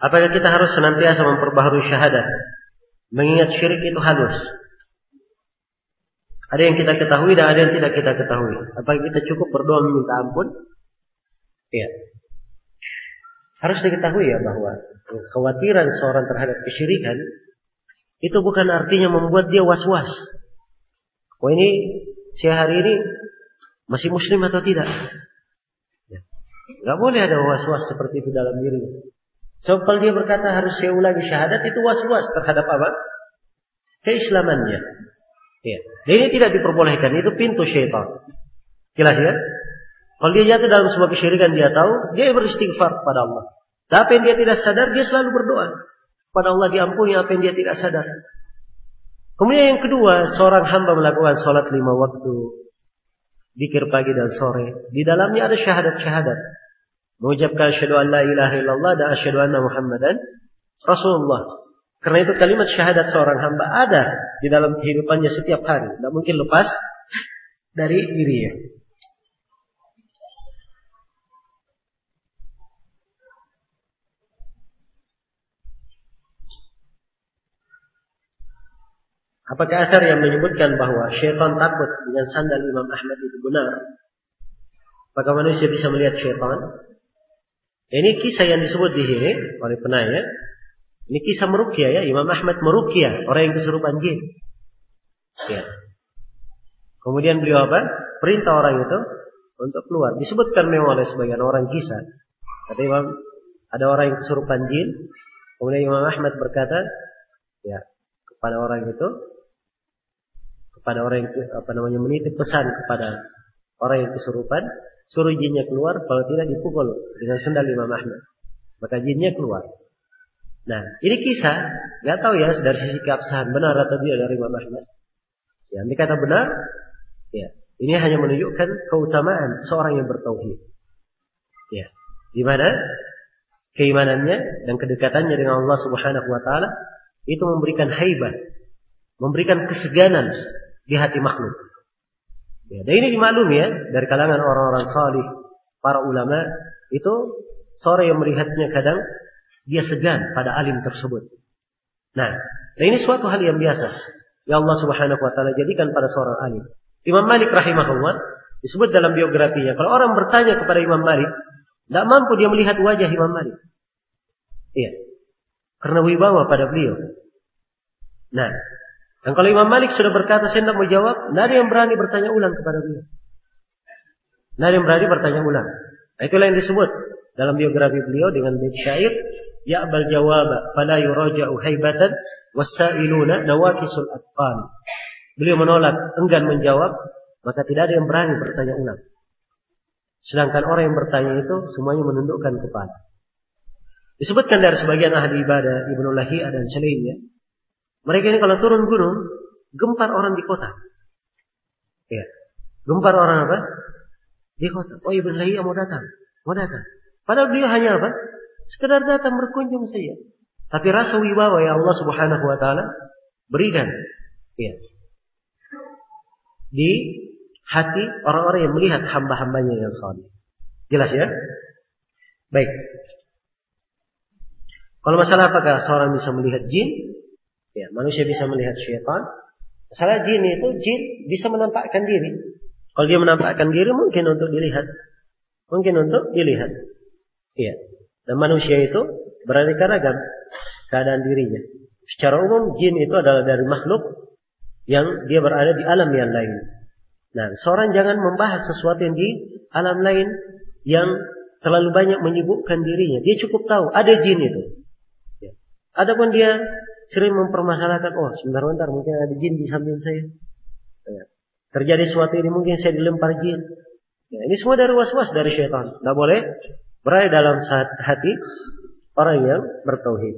Apakah kita harus senantiasa memperbaharui syahadat? Mengingat syirik itu halus. Ada yang kita ketahui dan ada yang tidak kita ketahui. Apakah kita cukup berdoa meminta ampun? Ya. Harus diketahui ya bahwa kekhawatiran seorang terhadap kesyirikan itu bukan artinya membuat dia was-was. Oh ini saya hari ini masih muslim atau tidak? Ya. Gak boleh ada was-was seperti itu dalam dirinya. So, kalau dia berkata harus saya ulangi syahadat, itu was-was terhadap apa? Keislamannya. Ya. Dan ini tidak diperbolehkan, itu pintu syaitan. Jelas ya? Kalau dia jatuh dalam sebuah kesyirikan, dia tahu, dia beristighfar kepada Allah. Tapi yang dia tidak sadar, dia selalu berdoa kepada Allah diampuni apa yang dia tidak sadar. Kemudian yang kedua, seorang hamba melakukan sholat 5 waktu, zikir pagi dan sore. Di dalamnya ada syahadat-syahadat. Mengucapkan asyhadu an la ilaha illallah dan asyhadu anna Muhammadan Rasulullah. Karena itu kalimat syahadat seorang hamba ada di dalam kehidupannya setiap hari. Tidak mungkin lepas dari dirinya. Apakah asar yang menyebutkan bahwa syaitan takut dengan sandal Imam Ahmad itu benar? Apakah manusia bisa melihat syaitan? Ini kisah yang disebut di sini oleh penanya. Ini kisah meruqyah ya. Imam Ahmad meruqyah orang yang kesurupan jin. Ya. Kemudian beliau apa? Perintah orang itu untuk keluar. Disebutkan memang oleh sebagian orang kisah. Kata Imam, ada orang yang kesurupan jin. Kemudian Imam Ahmad berkata, ya, kepada orang itu, kepada orang yang menitip pesan kepada orang yang kesurupan, suruh jinnya keluar, kalau tidak dipukul dengan sendal Imam Ahmad. Maka jinnya keluar. Nah, ini kisah, nggak tahu ya dari sisi keabsahan benar atau tidak dari Imam Ahmad. Ya, ini kata benar, ya, ini hanya menunjukkan keutamaan seorang yang bertauhid. Ya, di mana keimanannya dan kedekatannya dengan Allah Subhanahu wa taala itu memberikan haibah, memberikan keseganan di hati makhluk. Ya, dan ini dimaklumi ya dari kalangan orang-orang salih, para ulama itu seorang yang melihatnya kadang dia segan pada alim tersebut. Nah, dan ini suatu hal yang biasa. Ya Allah Subhanahu wa taala jadikan pada seorang alim. Imam Malik rahimahullah disebut dalam biografinya, kalau orang bertanya kepada Imam Malik, tidak mampu dia melihat wajah Imam Malik. Iya. Karena wibawa pada beliau. Nah, dan kalau Imam Malik sudah berkata saya tidak mau jawab, tidak ada yang berani bertanya ulang kepada beliau. Tidak ada yang berani bertanya ulang. Nah, itulah yang disebut dalam biografi beliau dengan bait syair, ya'bal jawaba fala yuraja'u haibatan was-sa'iluna nawakisul atqan. Beliau menolak, enggan menjawab, maka tidak ada yang berani bertanya ulang. Sedangkan orang yang bertanya itu semuanya menundukkan kepala. Disebutkan dari sebagian ahli ibadah Ibnu Lahiyah dan selainnya, mereka ini kalau turun gunung, gempar orang di kota. Ya. Gempar orang apa? Di kota. Oh, Ibnu Lahiyah mau datang. Padahal beliau hanya apa? Sekedar datang berkunjung saja. Tapi rasa wibawa yang Allah Subhanahu wa taala berikan, ya, di hati orang-orang yang melihat hamba-hambanya yang saleh. Jelas ya? Baik. Kalau masalah apakah seorang bisa melihat jin? Ya, manusia bisa melihat syaitan. Masalah jin itu, jin bisa menampakkan diri. Kalau dia menampakkan diri mungkin untuk dilihat. Ya. Dan manusia itu beraneka ragam keadaan dirinya. Secara umum jin itu adalah dari makhluk yang dia berada di alam yang lain. Nah, seorang jangan membahas sesuatu yang di alam lain yang terlalu banyak menyibukkan dirinya. Dia cukup tahu ada jin itu. Ya. Adapun dia sering mempermasalahkan, oh sebentar mungkin ada jin di samping saya. Ya. Terjadi sesuatu ini mungkin saya dilempar jin. Ya, ini semua dari was-was dari syaitan. Tidak boleh berada dalam hati orang yang bertauhid.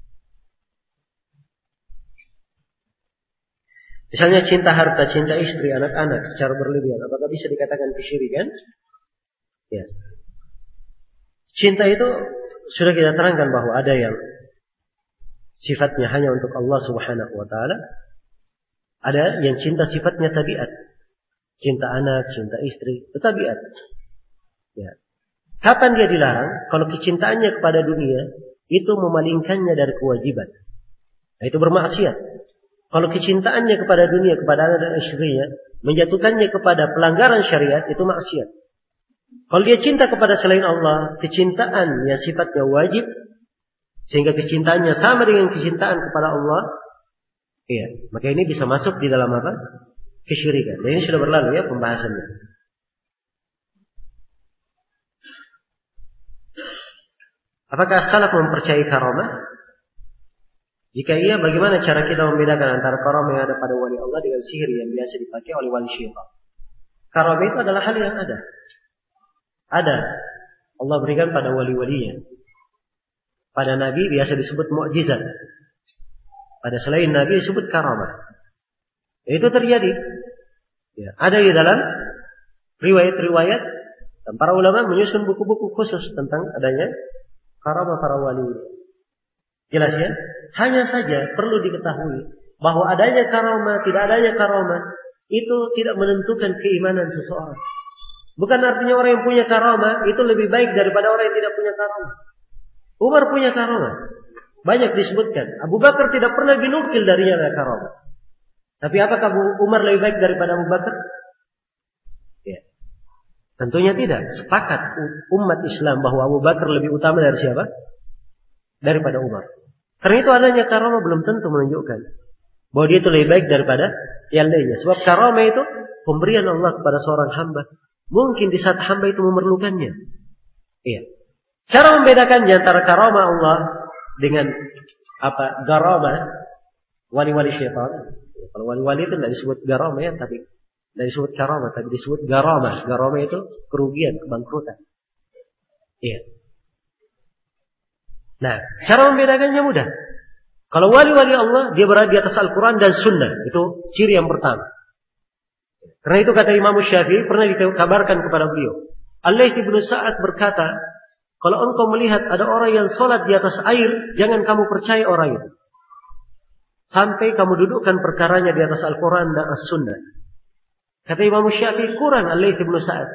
Misalnya cinta harta, cinta istri, anak-anak secara berlebihan, apakah bisa dikatakan kesyirikan? Ya. Cinta itu sudah kita terangkan bahwa ada yang sifatnya hanya untuk Allah Subhanahu wa taala, ada yang cinta sifatnya tabiat. Cinta anak, cinta istri, itu tabiat. Ya. Kapan dia dilarang? Kalau kecintaannya kepada dunia itu memalingkannya dari kewajiban. Nah, itu bermaksiat. Kalau kecintaannya kepada dunia, kepada anak dan istrinya, menjatuhkannya kepada pelanggaran syariat, itu maksiat. Kalau dia cinta kepada selain Allah, kecintaan yang sifatnya wajib, sehingga kecintaannya sama dengan kecintaan kepada Allah, iya, maka ini bisa masuk di dalam apa? Kesyirikan. Dan ini sudah berlalu ya pembahasannya. Apakah salaf mempercayai karamah? Jika iya, bagaimana cara kita membedakan antara karamah yang ada pada wali Allah dengan sihir yang biasa dipakai oleh wali syaitan? Karamah itu adalah hal yang ada. Ada. Allah berikan pada wali-walinya. Pada Nabi biasa disebut mukjizat. Pada selain Nabi disebut karamah. Itu terjadi. Ya, ada di dalam riwayat-riwayat dan para ulama menyusun buku-buku khusus tentang adanya karamah para wali. Jelas ya? Hanya saja perlu diketahui bahwa adanya karamah, tidak adanya karamah itu tidak menentukan keimanan seseorang. Bukan artinya orang yang punya karamah itu lebih baik daripada orang yang tidak punya karamah. Umar punya karamah. Banyak disebutkan. Abu Bakar tidak pernah dinukil darinya karamah. Tapi apakah Umar lebih baik daripada Abu Bakar? Ya. Tentunya tidak. Sepakat umat Islam bahwa Abu Bakar lebih utama dari siapa? Daripada Umar. Karena itu adanya karamah belum tentu menunjukkan bahwa dia itu lebih baik daripada yang lainnya. Sebab karamah itu pemberian Allah kepada seorang hamba. Mungkin di saat hamba itu memerlukannya. Iya. Cara membedakannya antara karamah Allah dengan garamah wali-wali syaitan. Kalau wali-wali itu tidak disebut garamah ya, tapi tidak disebut karamah, tapi disebut garamah. Garamah itu kerugian, kebangkrutan. Iya. Nah, cara membedakannya mudah. Kalau wali-wali Allah, dia berada di atas Al-Quran dan Sunnah. Itu ciri yang pertama. Karena itu kata Imam Syafi'i, pernah dikabarkan kepada beliau. Al-Laits bin Sa'ad berkata, kalau engkau melihat ada orang yang sholat di atas air, jangan kamu percaya orang itu. Sampai kamu dudukkan perkaranya di atas Al-Quran dan As-Sunnah. Kata Imam Syafi'i, kurang Al-Laits bin Sa'ad.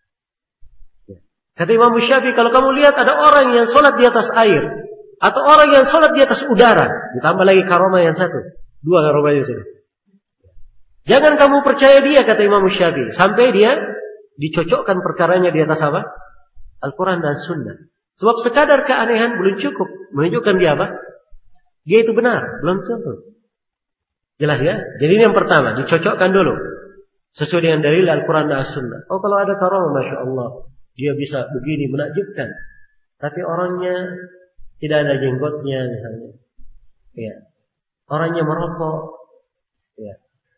Kata Imam Syafi'i, kalau kamu lihat ada orang yang sholat di atas air, atau orang yang sholat di atas udara, ditambah lagi karamah yang satu, 2 karamahnya sudah. Jangan kamu percaya dia, kata Imam Syafi'i, sampai dia dicocokkan perkaranya di atas apa? Al-Quran dan Sunnah. Sebab sekadar keanehan belum cukup menunjukkan dia apa? Dia itu benar, belum tentu. Jelas ya? Jadi ini yang pertama, dicocokkan dulu sesuai dengan dalil Al-Quran dan Sunnah. Oh, kalau ada karamah, Masya Allah, dia bisa begini, menakjubkan. Tapi orangnya tidak ada jenggotnya misalnya. Ya. Orangnya merokok. Ya.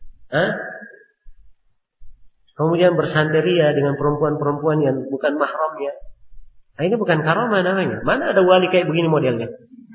Kemudian bersanteria dengan perempuan-perempuan yang bukan mahramnya. Nah, ini bukan karamah namanya. Mana ada wali kayak begini modelnya?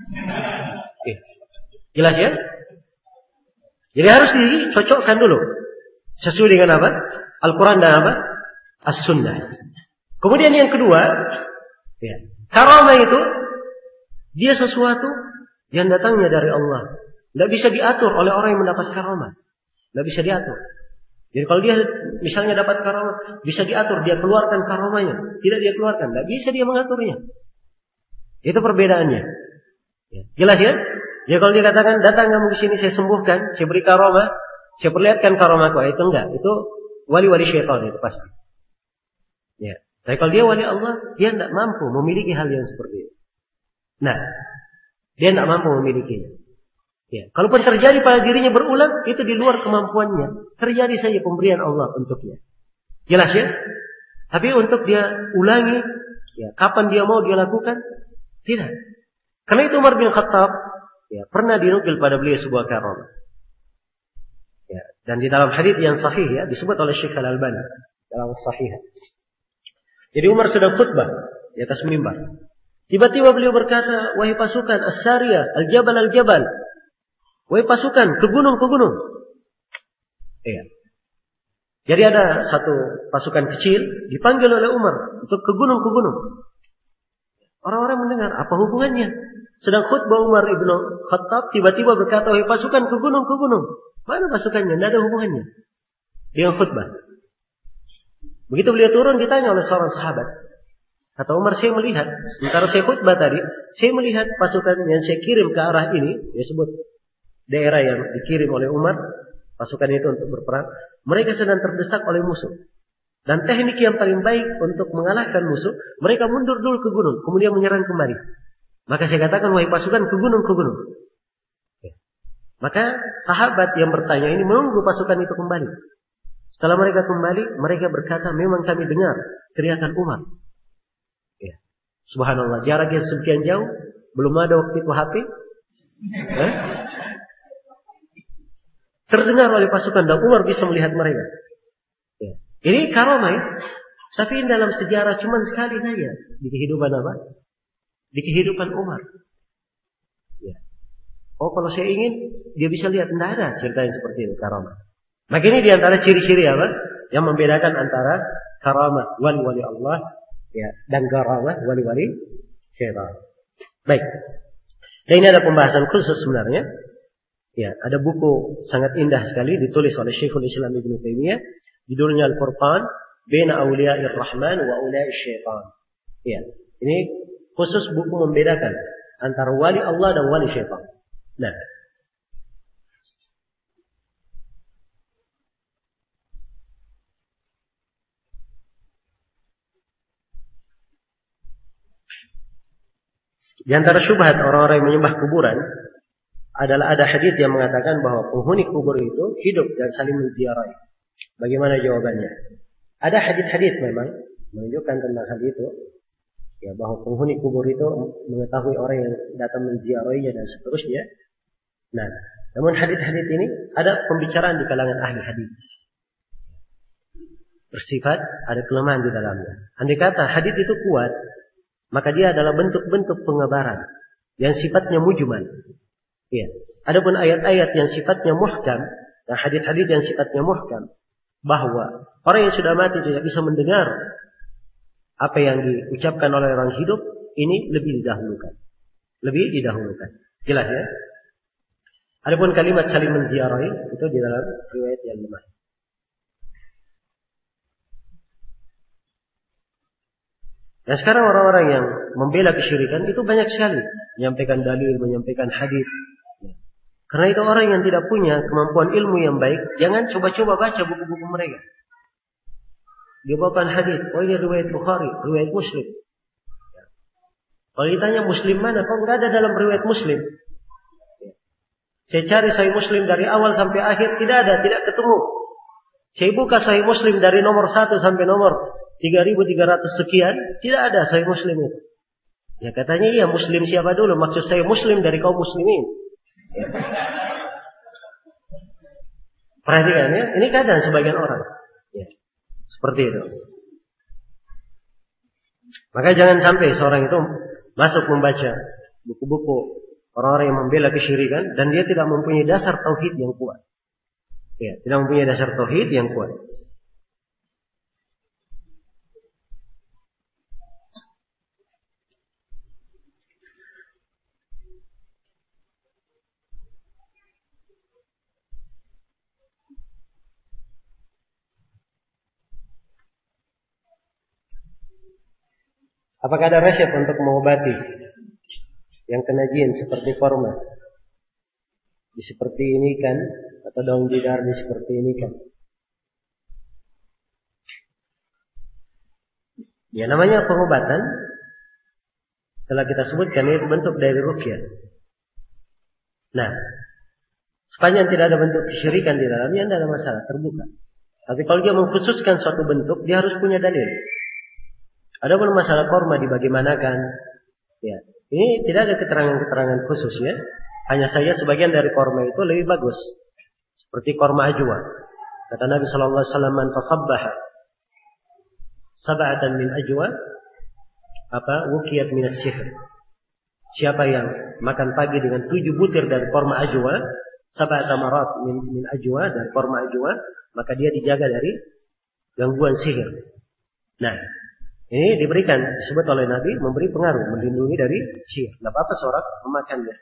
Jelas ya? Jadi harus dicocokkan dulu. Sesuai dengan apa? Al-Quran dan apa? As-Sunnah. Kemudian yang kedua, ya, karamah itu dia sesuatu yang datangnya dari Allah. Tidak bisa diatur oleh orang yang mendapat karamah. Tidak bisa diatur. Jadi kalau dia misalnya dapat karamah, bisa diatur, dia keluarkan karamahnya. Tidak dia keluarkan, tidak bisa dia mengaturnya. Itu perbedaannya. Ya. Jelas ya? Jadi kalau dia katakan, datang kamu ke sini, saya sembuhkan, saya beri karamah, saya perlihatkan karamahku, itu enggak. Itu wali-wali syaitan itu pasti. Ya. Tapi kalau dia wali Allah, dia tidak mampu memiliki hal yang seperti itu. Nah, dia tidak mampu memilikinya. Ya. Kalaupun terjadi pada dirinya berulang, itu di luar kemampuannya. Terjadi saja pemberian Allah untuknya. Jelas ya? Tapi untuk dia ulangi, ya, kapan dia mau dia lakukan? Tidak. Karena itu Umar bin Khattab ya, pernah dinukil pada beliau sebuah karamah. Ya. Dan di dalam hadits yang sahih ya, disebut oleh Syekh Al-Albani dalam Sahih. Jadi Umar sedang khutbah di atas mimbar. Tiba-tiba beliau berkata, wahai pasukan As-Sariyah, Al-Jabal, Al-Jabal. Wahai pasukan, ke gunung, ke gunung. Iya. Jadi ada satu pasukan kecil dipanggil oleh Umar untuk ke gunung, ke gunung. Orang-orang mendengar, apa hubungannya? Sedang khutbah Umar ibn Khattab, tiba-tiba berkata, wahai pasukan, ke gunung, ke gunung. Mana pasukannya? Tidak ada hubungannya dengan khutbah. Begitu beliau turun, ditanya oleh seorang sahabat. Kata Umar, saya melihat, sementara saya khutbah tadi, saya melihat pasukan yang saya kirim ke arah ini, dia sebut daerah yang dikirim oleh Umar, pasukan itu untuk berperang, mereka sedang terdesak oleh musuh. Dan teknik yang paling baik untuk mengalahkan musuh, mereka mundur dulu ke gunung, kemudian menyerang kembali. Maka saya katakan, wahai pasukan, ke gunung, ke gunung. Maka sahabat yang bertanya ini menunggu pasukan itu kembali. Setelah mereka kembali, mereka berkata, memang kami dengar teriakan Umar. Ya. Subhanallah, jarak yang sekian jauh, belum ada waktu itu HP. Terdengar oleh pasukan dan Umar bisa melihat mereka. Ya. Ini karamah ya. Tapi dalam sejarah cuma sekali saja di kehidupan apa? Di kehidupan Umar. Ya. Oh, kalau saya ingin dia bisa lihat, tidak ada cerita yang seperti itu karamah. Maka ini diantara ciri-ciri apa yang membedakan antara karamah wali-wali Allah ya dan karamah wali-wali syaitan. Baik. Dan ini ada pembahasan khusus sebenarnya. Ya, ada buku sangat indah sekali ditulis oleh Syekhul Islam Ibnu Taimiyah, judulnya Al-Furqan Baina Auliya'ir Rahman wa Auliya'isy Syaitan. Ya, ini khusus buku membedakan antara wali Allah dan wali syaitan. Nah, di antara syubhat orang-orang yang menyembah kuburan adalah ada hadis yang mengatakan bahwa penghuni kubur itu hidup dan saling menziarahi. Bagaimana jawabannya? Ada hadis-hadis memang menunjukkan tentang hal itu, ya bahwa penghuni kubur itu mengetahui orang yang datang menziarahinya dan seterusnya. Nah, namun hadis-hadis ini ada pembicaraan di kalangan ahli hadis. Bersifat ada kelemahan di dalamnya. Andai kata hadis itu kuat, maka dia adalah bentuk-bentuk pengabaran yang sifatnya mujmal. Ya. Adapun ayat-ayat yang sifatnya muhkam dan hadis-hadis yang sifatnya muhkam, bahwa orang yang sudah mati tidak bisa mendengar apa yang diucapkan oleh orang hidup, ini lebih didahulukan. Lebih didahulukan. Jelas ya? Adapun kalimat saling menziarahi itu di dalam riwayat yang lemah. Dan sekarang orang-orang yang membela kesyirikan itu banyak sekali. Menyampaikan dalil, menyampaikan hadis. Karena itu orang yang tidak punya kemampuan ilmu yang baik, jangan coba-coba baca buku-buku mereka. Dia bawakan hadis, oh ini riwayat Bukhari, riwayat Muslim. Kalau ditanya Muslim mana, kok nggak ada dalam riwayat Muslim? Saya cari Sahih Muslim dari awal sampai akhir, tidak ada, tidak ketemu. Saya buka Sahih Muslim dari nomor 1 sampai nomor 3.300 sekian, tidak ada Sahih Muslim itu. Ya katanya iya, Muslim siapa dulu? Maksud saya Muslim dari kaum muslimin. Ya. Perhatikan ya, ini keadaan sebagian orang. Ya. Seperti itu. Maka jangan sampai seorang itu masuk membaca buku-buku orang-orang yang membela kesyirikan dan dia tidak mempunyai dasar tauhid yang kuat. Ya, tidak mempunyai dasar tauhid yang kuat. Apakah ada resep untuk mengobati yang kena jin seperti korma? Seperti ini kan, atau daun jidar seperti ini kan? Ya namanya pengobatan. Setelah kita sebutkan ini bentuk dari ruqyah. Nah, sepanjang tidak ada bentuk kesyirikan di dalamnya, tidak ada masalah, terbuka. Tapi kalau dia mengkhususkan suatu bentuk, dia harus punya dalil. Adapun masalah korma dibagaimanakan, ya ini tidak ada keterangan-keterangan khusus ya. Hanya saja sebagian dari korma itu lebih bagus, seperti korma ajwa. Kata Nabi Sallallahu Alaihi Wasallam, "Man tasabbaha sab'atan min ajwa, wukiyat min as-sihr." Siapa yang makan pagi dengan 7 butir dari korma ajwa, sab'ata marat min ajwa, dari korma ajwa, maka dia dijaga dari gangguan sihir. Nah, ini diberikan, disebut oleh Nabi, memberi pengaruh, melindungi dari sihir. Tidak apa-apa seorang memakannya.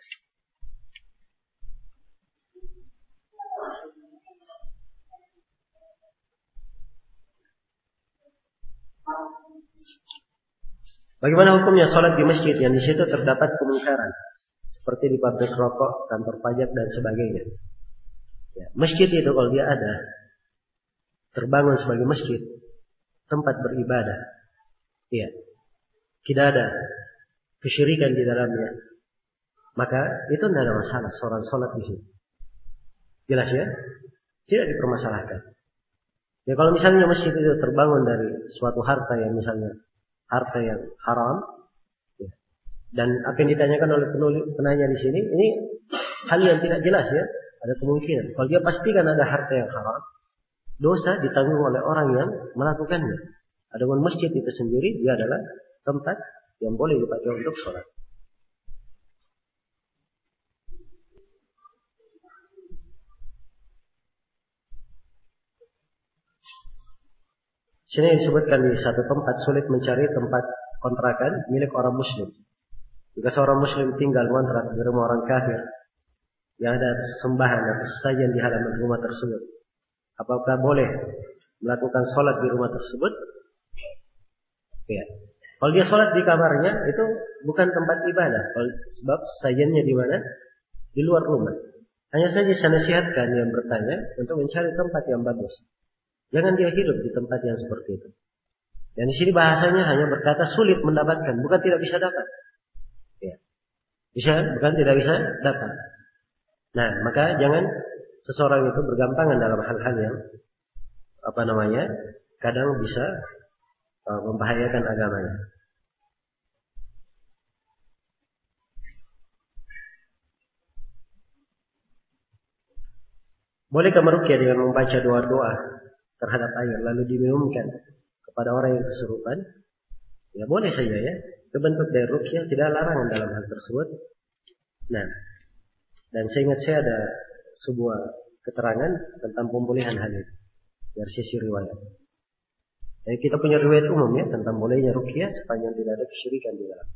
Bagaimana hukumnya sholat di masjid yang di situ terdapat kemungkaran, seperti di pabrik rokok, kantor pajak dan sebagainya? Ya, masjid itu kalau dia ada, terbangun sebagai masjid, tempat beribadah, ya, tidak ada kesyirikan di dalamnya, maka itu tidak ada masalah seorang sholat di situ. Jelas ya? Tidak dipermasalahkan. Ya kalau misalnya masjid itu terbangun dari suatu harta yang misalnya harta yang haram, ya, dan apa yang ditanyakan oleh penanya di sini, ini hal yang tidak jelas ya, ada kemungkinan. Kalau dia pastikan ada harta yang haram, dosa ditanggung oleh orang yang melakukannya. Adapun masjid itu sendiri dia adalah tempat yang boleh dipakai untuk sholat. Sini disebutkan di satu tempat sulit mencari tempat kontrakan milik orang muslim. Jika seorang muslim tinggal kontrak di rumah orang kafir yang ada sembahan atau sesajen di halaman rumah tersebut, apakah boleh melakukan sholat di rumah tersebut? Ya. Kalau dia sholat di kamarnya itu bukan tempat ibadah, sebab sesajennya di mana? Di luar rumah. Hanya saja saya nasihatkan yang bertanya untuk mencari tempat yang bagus. Jangan dia hidup di tempat yang seperti itu. Dan di sini bahasanya hanya berkata sulit mendapatkan, bukan tidak bisa dapat. Ya. Bukan tidak bisa dapat. Nah, maka jangan seseorang itu bergampangan dalam hal-hal yang kadang bisa membahayakan agamanya. Bolehkah meruqyah dengan membaca doa-doa terhadap air lalu diminumkan kepada orang yang kesurupan? Ya boleh saja ya. Itu bentuk dari ruqyah, tidak larangan dalam hal tersebut. Nah, dan saya ingat saya ada sebuah keterangan tentang pemulihan hal itu dari sisi riwayat. Jadi kita punya riwayat umum ya tentang bolehnya ruqyah sepanjang tidak ada kesyirikan di dalam.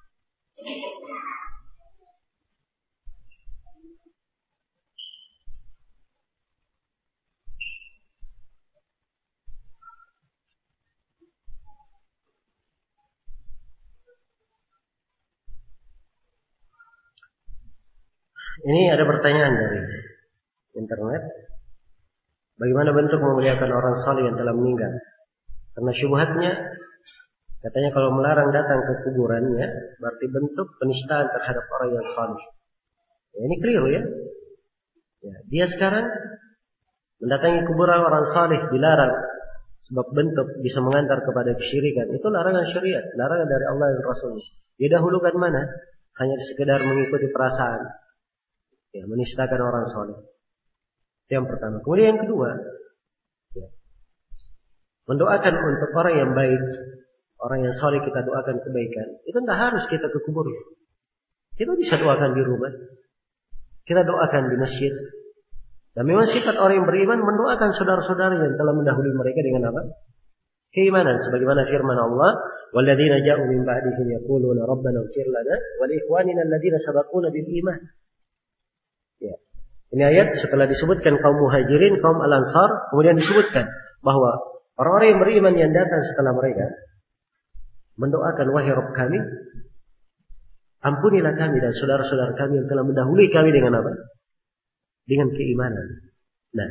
Ini ada pertanyaan dari internet. Bagaimana bentuk memuliakan orang saleh yang telah meninggal? Karena syubhatnya katanya kalau melarang datang ke kuburannya berarti bentuk penistaan terhadap orang yang saleh. Ya, ini keliru ya. Ya. Dia sekarang mendatangi kuburan orang saleh dilarang sebab bentuk bisa mengantar kepada kesyirikan. Itu larangan syariat, larangan dari Allah dan Rasulnya. Dia dahulukan mana? Hanya sekedar mengikuti perasaan. Ya, menistakan orang saleh. Itu yang pertama. Kemudian yang kedua, ya, mendoakan untuk orang yang baik, orang yang saleh kita doakan kebaikan. Itu tidak harus kita ke kuburnya. Kita bisa doakan di rumah. Kita doakan di masjid. Dan memang sifat orang yang beriman mendoakan saudara-saudara yang telah mendahului mereka dengan apa? Keimanan. Sebagaimana firman Allah, "Walladzina ja'u min ba'dihim yaquluna rabbana ighfir lana wa li ikhwanina alladzina sabaquna bil iman." Ya. Ini ayat setelah disebutkan kaum muhajirin, kaum al-ansar, kemudian disebutkan bahwa orang-orang yang beriman yang datang setelah mereka mendoakan, wahai Rabb kami, ampunilah kami dan saudara-saudara kami yang telah mendahului kami dengan apa? Dengan keimanan. Nah,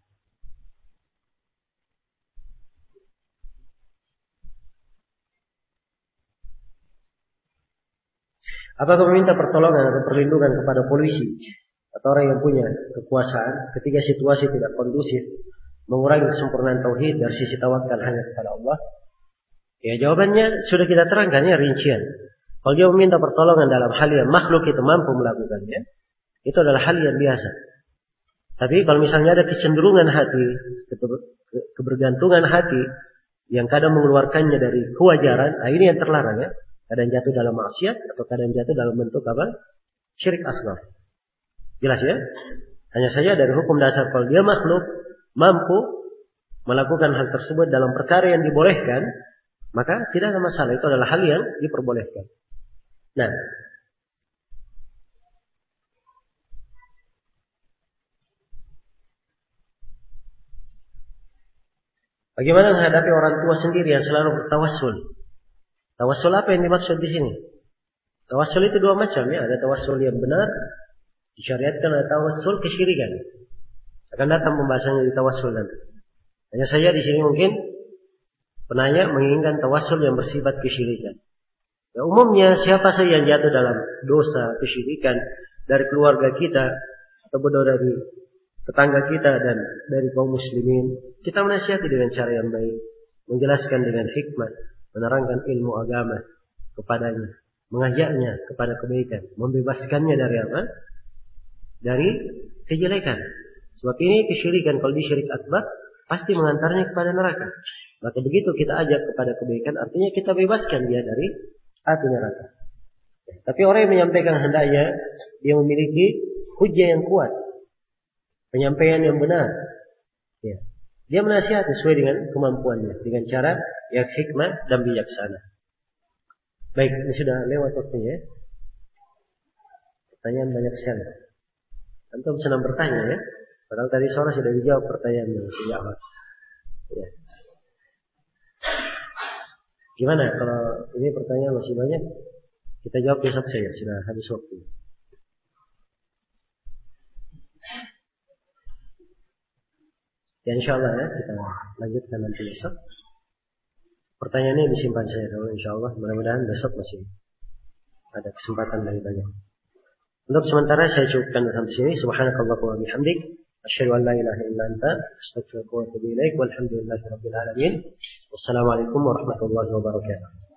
apakah meminta pertolongan atau perlindungan kepada polisi atau orang yang punya kekuasaan ketika situasi tidak kondusif, mengurangi kesempurnaan tauhid dari sisi tawakal hanya kepada Allah? Ya, jawabannya sudah kita terangkan ya, rincian. Kalau dia meminta pertolongan dalam hal yang makhluk itu mampu melakukannya, itu adalah hal yang biasa. Tapi kalau misalnya ada kecenderungan hati, kebergantungan hati yang kadang mengeluarkannya dari kewajaran, ini yang terlarang ya. Kadang jatuh dalam maksiat atau kadang jatuh dalam bentuk apa? Syirik asghar. Jelas ya? Hanya saja dari hukum dasar kalau dia makhluk mampu melakukan hal tersebut dalam perkara yang dibolehkan, maka tidak ada masalah. Itu adalah hal yang diperbolehkan. Nah, bagaimana menghadapi orang tua sendiri yang selalu bertawassul Tawassul apa yang dimaksud di sini? Tawassul itu dua macam ya. Ada tawassul yang benar, disyariatkan, ada tawassul kesyirikan. Akan datang pembahasannya di tawassul nanti. Hanya saja di sini mungkin penanya menginginkan tawassul yang bersifat kesyirikan. Ya, umumnya siapa saja yang jatuh dalam dosa kesyirikan dari keluarga kita ataupun dari tetangga kita dan dari kaum muslimin, kita menasihati dengan cara yang baik, menjelaskan dengan hikmah, menerangkan ilmu agama kepadanya, mengajaknya kepada kebaikan, membebaskannya dari apa? Dari kejelekan. Sebab ini kesyirikan, kalau disyirik akbar pasti mengantarnya kepada neraka. Maka begitu kita ajak kepada kebaikan, artinya kita bebaskan dia dari api neraka. Tapi orang yang menyampaikan hendaknya dia memiliki hujjah yang kuat, penyampaian yang benar. Ya. Dia menasihati sesuai dengan kemampuannya, dengan cara yang hikmah dan bijaksana. Baik, ini sudah lewat waktunya. Pertanyaan banyak sekali. Antum senang bertanya ya. Padahal tadi sore sudah dijawab pertanyaan yang sejak awal. Ya. Gimana kalau ini pertanyaan masih banyak? Kita jawab besok saja, sudah habis waktu. Ya insyaAllah ya, kita lanjutkan nanti besok. Pertanyaan ini disimpan saya dulu insyaAllah. Mudah-mudahan besok masih ada kesempatan lebih banyak. Untuk sementara saya cukupkan sampai sini. Subhanakallahumma wa bihamdik, asyhadu an la ilaha illa anta, astaghfiruka wa atubu ilaik. Walhamdulillahirabbil alamin. Wassalamualaikum warahmatullahi wabarakatuh.